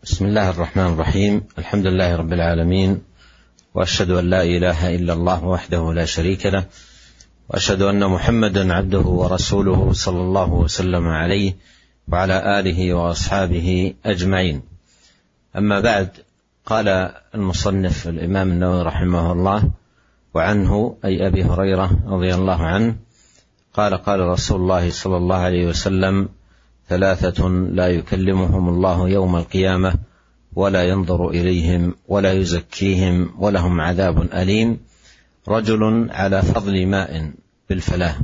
بسم الله الرحمن الرحيم. الحمد لله رب العالمين، وأشهد أن لا إله إلا الله وحده لا شريك له، وأشهد أن محمدا عبده ورسوله صلى الله وسلم عليه وعلى آله وأصحابه أجمعين. أما بعد، قال المصنف الإمام النووي رحمه الله: وعنه أي أبي هريرة رضي الله عنه قال: قال رسول الله صلى الله عليه وسلم: ثلاثة لا يكلمهم الله يوم القيامة ولا ينظر إليهم ولا يزكيهم ولهم عذاب أليم: رجل على فضل ماء بالفلاة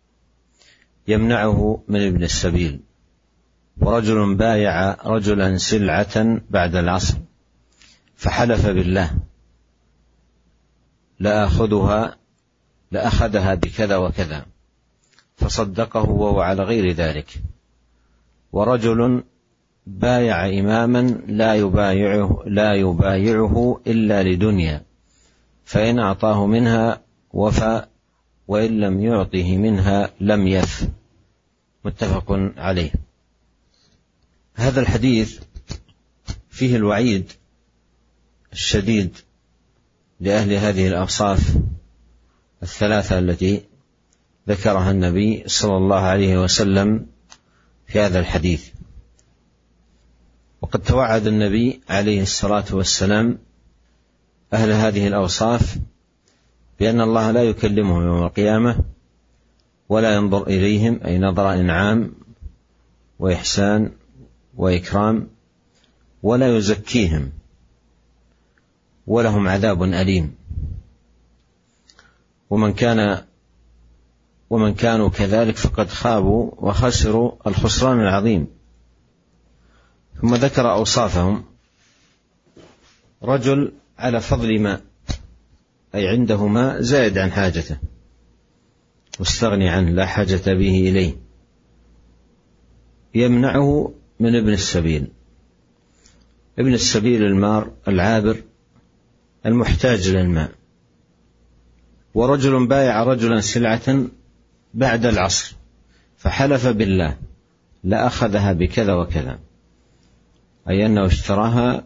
يمنعه من ابن السبيل، ورجل بايع رجلا سلعة بعد العصر فحلف بالله لأخذها بكذا وكذا فصدقه وهو على غير ذلك، ورجل بايع إماما لا يبايعه إلا لدنيا، فإن أعطاه منها وفى وإن لم يعطه منها لم يف. متفق عليه. هذا الحديث فيه الوعيد الشديد لأهل هذه الأوصاف الثلاثة التي ذكرها النبي صلى الله عليه وسلم في هذا الحديث. وقد توعد النبي عليه الصلاة والسلام أهل هذه الأوصاف بأن الله لا يكلمهم يوم القيامة ولا ينظر إليهم، أي نظر إنعام وإحسان وإكرام، ولا يزكيهم ولهم عذاب أليم. ومن كانوا كذلك فقد خابوا وخسروا الخسران العظيم. ثم ذكر أوصافهم: رجل على فضل ماء، أي عنده ماء زائد عن حاجته واستغني عنه لا حاجة به إليه، يمنعه من ابن السبيل. ابن السبيل المار العابر المحتاج للماء. ورجل بايع رجلا سلعة بعد العصر فحلف بالله لأخذها بكذا وكذا، أي أنه اشتراها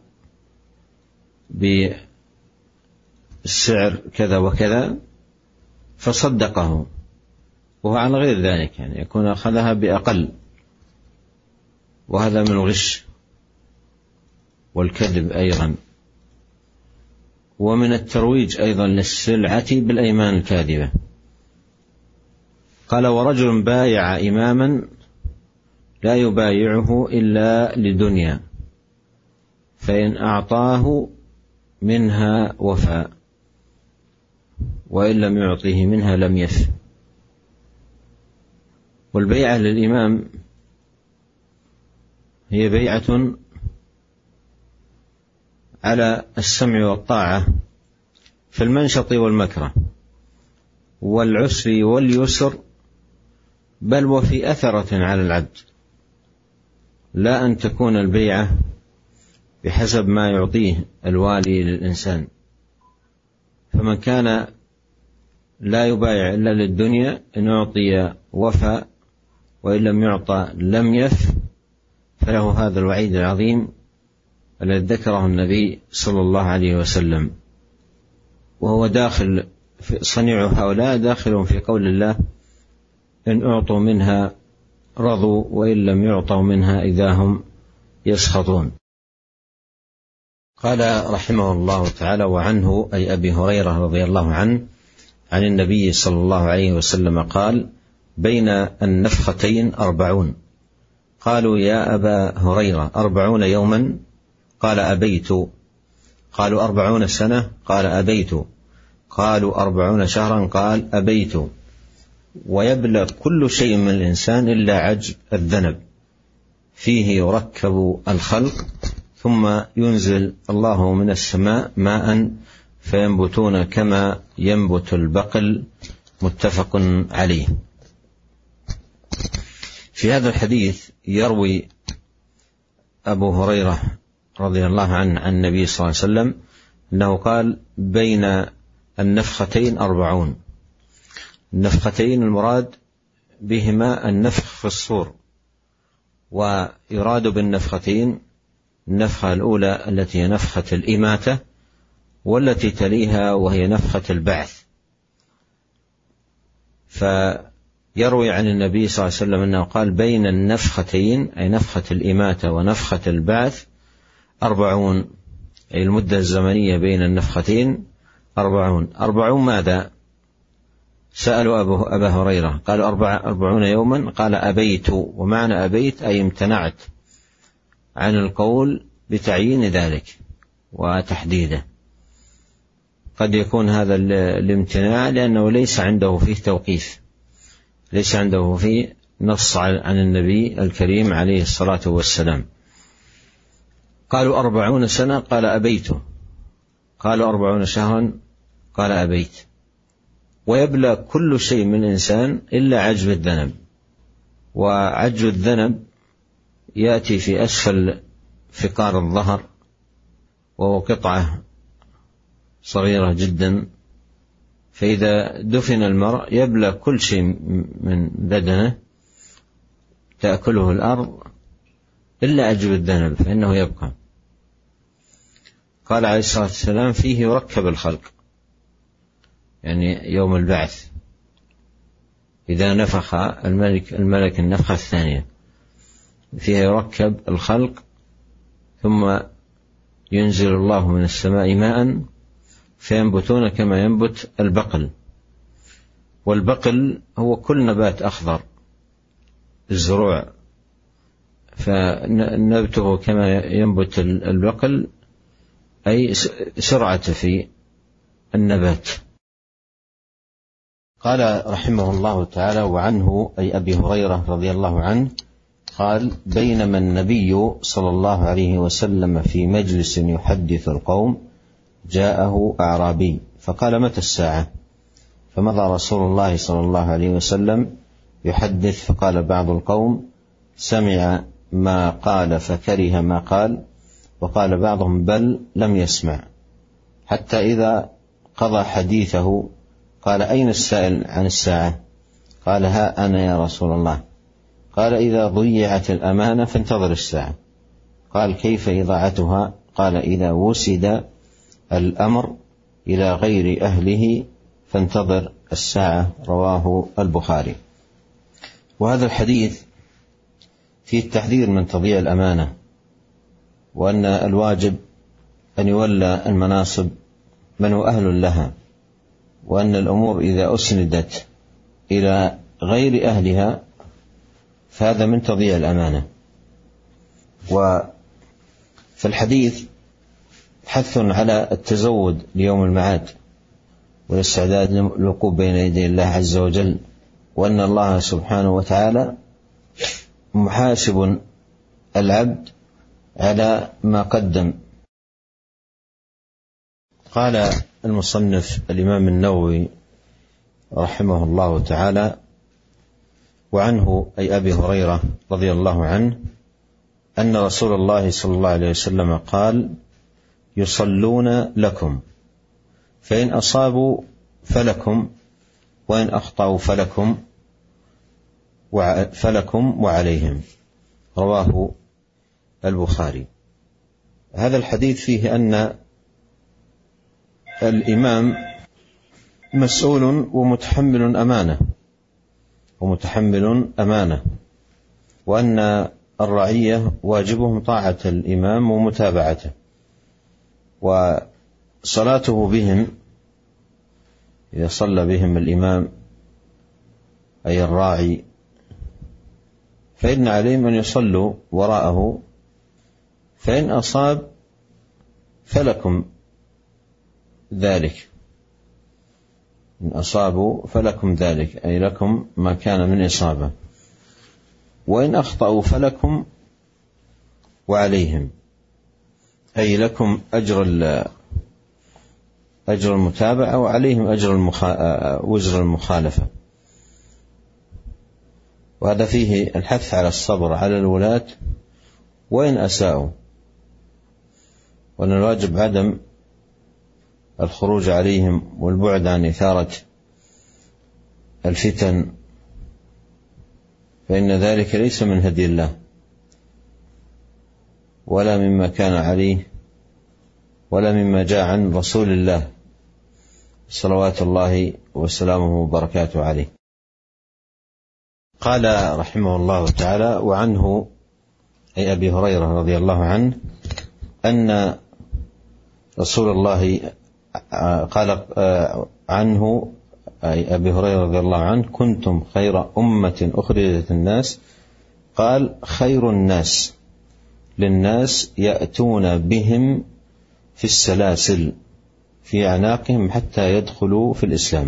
بالسعر كذا وكذا فصدقه وهو على غير ذلك، يعني يكون أخذها بأقل، وهذا من الغش والكذب أيضا، ومن الترويج أيضا للسلعة بالأيمان الكاذبة. قال: ورجل بايع إماما لا يبايعه إلا لدنيا، فإن أعطاه منها وفى وإن لم يعطيه منها لم يف. والبيعة للإمام هي بيعة على السمع والطاعة في المنشط والمكره والعسر واليسر، بل وفي أثرة على العبد، لا أن تكون البيعة بحسب ما يعطيه الوالي للإنسان. فمن كان لا يبايع إلا للدنيا إن أعطي وفى وإن لم يعطى لم يف، فله هذا الوعيد العظيم الذي ذكره النبي صلى الله عليه وسلم. وهو داخل في صنيع هؤلاء، داخل في قول الله: إن أعطوا منها رضوا وإن لم يعطوا منها إذا هم يسخطون. قال رحمه الله تعالى: وعنه أي أبي هريرة رضي الله عنه عن النبي صلى الله عليه وسلم قال: بين النفختين 40. قالوا: يا أبا هريرة 40 يوما؟ قال: أبيت. قالوا: 40 سنة؟ قال: أبيت. قالوا: 40 شهرا؟ قال: أبيت. ويبلغ كل شيء من الإنسان إلا عجب الذنب، فيه يركب الخلق ثم ينزل الله من السماء ماء فينبتون كما ينبت البقل. متفق عليه. في هذا الحديث يروي أبو هريرة رضي الله عنه عن النبي صلى الله عليه وسلم أنه قال: بين النفختين 40. النفختين المراد بهما النفخ في الصور، ويراد بالنفختين النفخة الأولى التي هي نفخة الإماتة، والتي تليها وهي نفخة البعث. فيروي عن النبي صلى الله عليه وسلم أنه قال: بين النفختين، أي نفخة الإماتة ونفخة البعث 40، أي المدة الزمنية بين النفختين 40 ماذا؟ سألوا أبا هريرة، قالوا 40 يوما، قال: أبيت. ومعنى أبيت أي امتنعت عن القول بتعيين ذلك وتحديده. قد يكون هذا الامتناع لأنه ليس عنده فيه توقيف، ليس عنده فيه نص عن النبي الكريم عليه الصلاة والسلام. قالوا 40 سنة، قال: أبيت. قالوا 40 شهرا، قال: أبيت. ويبلى كل شيء من الإنسان إلا عجب الذنب، وعجب الذنب يأتي في أسفل فقار الظهر، وهو قطعة صغيرة جدا، فإذا دفن المرء يبلى كل شيء من بدنه، تأكله الأرض إلا عجب الذنب فإنه يبقى. قال عليه الصلاة والسلام: فيه يركب الخلق، يعني يوم البعث إذا نفخ الملك النفخة الثانية، فيها يركب الخلق، ثم ينزل الله من السماء ماء فينبتون كما ينبت البقل. والبقل هو كل نبات أخضر، الزروع، فنبته كما ينبت البقل، أي سرعة في النبات. قال رحمه الله تعالى: وعنه، أي أبي هريرة رضي الله عنه، قال: بينما النبي صلى الله عليه وسلم في مجلس يحدث القوم جاءه أعرابي فقال: متى الساعة؟ فمضى رسول الله صلى الله عليه وسلم يحدث، فقال بعض القوم: سمع ما قال فكره ما قال، وقال بعضهم: بل لم يسمع. حتى إذا قضى حديثه قال: أين السائل عن الساعة؟ قال: ها أنا يا رسول الله. قال: إذا ضيعت الأمانة فانتظر الساعة. قال: كيف إضاعتها؟ قال: إذا وسد الأمر إلى غير أهله فانتظر الساعة. رواه البخاري. وهذا الحديث فيه التحذير من تضييع الأمانة، وأن الواجب أن يولى المناصب من هو أهل لها، وأن الأمور إذا أسندت إلى غير أهلها فهذا من تضييع الأمانة. وفي الحديث حث على التزود ليوم المعاد والاستعداد للوقوف بين يدي الله عز وجل، وأن الله سبحانه وتعالى محاسب العبد على ما قدم. قال المصنف الإمام النووي رحمه الله تعالى: وعنه، أي أبي هريرة رضي الله عنه، أن رسول الله صلى الله عليه وسلم قال: يصلون لكم، فإن أصابوا فلكم، وإن أخطأوا فلكم وعليهم. رواه البخاري. هذا الحديث فيه أن الإمام مسؤول ومتحمل أمانة، وأن الرعية واجبهم طاعة الإمام ومتابعته، وصلاته بهم إذا صلى بهم الإمام أي الراعي فإن عليهم أن يصلوا وراءه، فإن أصاب فلكم ذلك، إن أصابوا فلكم ذلك، أي لكم ما كان من إصابة، وإن أخطأوا فلكم وعليهم، أي لكم أجر المتابعة وعليهم وزر المخالفة. وهذا فيه الحث على الصبر على الولاة وإن أساءوا، وأن الواجب عدم الخروج عليهم والبعد عن إثارة الفتن، فإن ذلك ليس من هدي الله. ولا مما كان عليه ولا مما جاء عن رسول الله صلوات الله وسلامه وبركاته عليه. قال رحمه الله تعالى: وعنه أي أبي هريرة رضي الله عنه أن رسول الله قال عنه أي أبي هريرة رضي الله عنه: كنتم خير أمة أخرجت الناس، قال: خير الناس للناس يأتون بهم في السلاسل في أعناقهم حتى يدخلوا في الإسلام.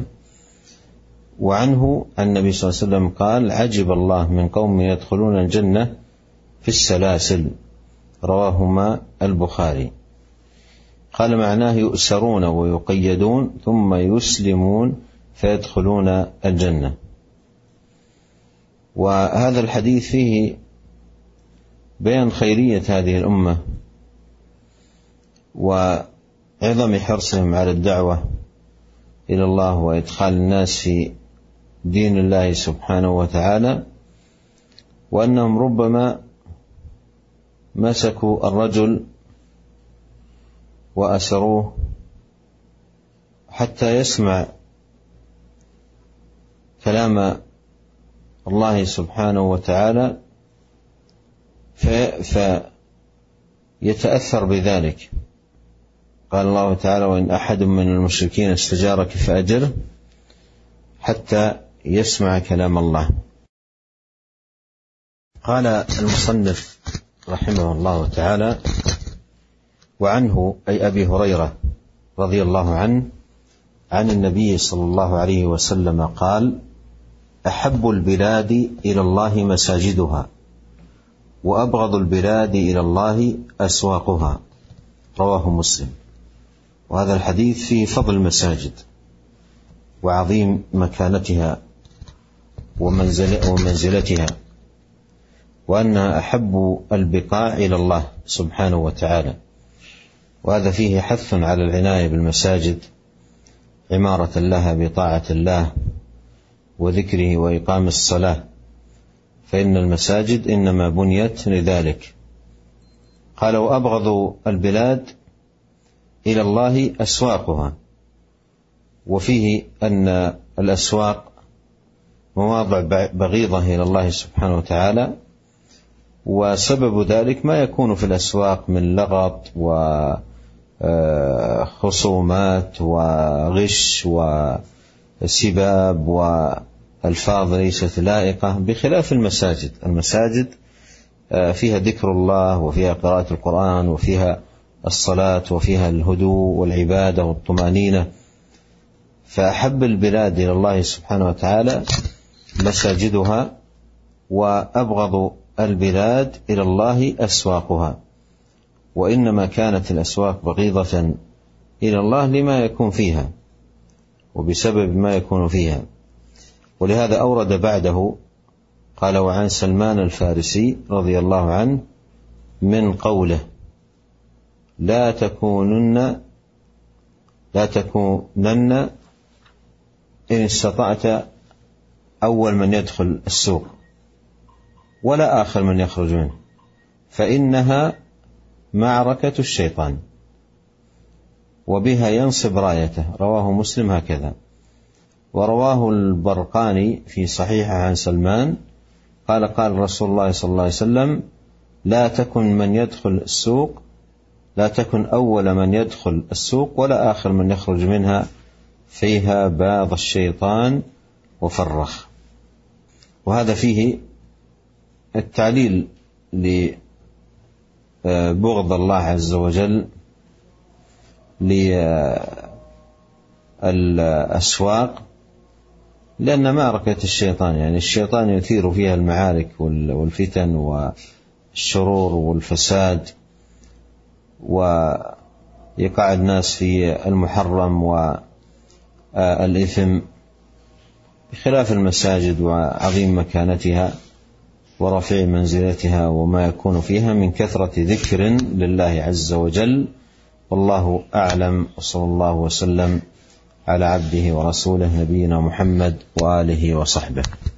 وعنه النبي صلى الله عليه وسلم قال: عجب الله من قوم يدخلون الجنة في السلاسل، رواهما البخاري. قال معناه يؤسرون ويقيدون ثم يسلمون فيدخلون الجنة. وهذا الحديث فيه بيان خيرية هذه الأمة وعظم حرصهم على الدعوة إلى الله وإدخال الناس في دين الله سبحانه وتعالى، وأنهم ربما مسكوا الرجل وأسروه حتى يسمع كلام الله سبحانه وتعالى فيتأثر بذلك. قال الله تعالى: وإن أحد من المشركين استجارك فأجره حتى يسمع كلام الله. قال المصنف رحمه الله تعالى: وعنه أي أبي هريرة رضي الله عنه عن النبي صلى الله عليه وسلم قال: أحب البلاد إلى الله مساجدها، وأبغض البلاد إلى الله أسواقها، رواه مسلم. وهذا الحديث فيه فضل المساجد وعظيم مكانتها ومنزلتها، وأنها أحب البقاع إلى الله سبحانه وتعالى. وهذا فيه حث على العناية بالمساجد، عمارة لها بطاعة الله وذكره وإقام الصلاة، فإن المساجد إنما بنيت لذلك. قال: وأبغض البلاد إلى الله أسواقها، وفيه أن الأسواق مواضع بغيضة إلى الله سبحانه وتعالى، وسبب ذلك ما يكون في الأسواق من لغط وخصومات وغش وسباب والفاظ ليست لائقة، بخلاف المساجد. المساجد فيها ذكر الله وفيها قراءة القرآن وفيها الصلاة وفيها الهدوء والعبادة والطمأنينة. فأحب البلاد إلى الله سبحانه وتعالى مساجدها، وأبغض البلاد إلى الله أسواقها. وإنما كانت الأسواق بغيضة إلى الله لما يكون فيها وبسبب ما يكون فيها. ولهذا أورد بعده قال: وعن سلمان الفارسي رضي الله عنه من قوله: لا تكونن إن استطعت أول من يدخل السوق ولا آخر من يخرج منه، فإنها معركة الشيطان وبها ينصب رايته، رواه مسلم هكذا. ورواه البرقاني في صحيحه عن سلمان قال: قال رسول الله صلى الله عليه وسلم: لا تكن أول من يدخل السوق ولا آخر من يخرج منها، فيها باض الشيطان وفرخ. وهذا فيه التعليل لبغض الله عز وجل للأسواق، لأن معركة الشيطان يعني الشيطان يثير فيها المعارك والفتن والشرور والفساد، ويقع الناس في المحرم والإثم، بخلاف المساجد وعظيم مكانتها ورفيع منزلتها وما يكون فيها من كثرة ذكر لله عز وجل. والله أعلم، وصلى الله وسلم على عبده ورسوله نبينا محمد وآله وصحبه.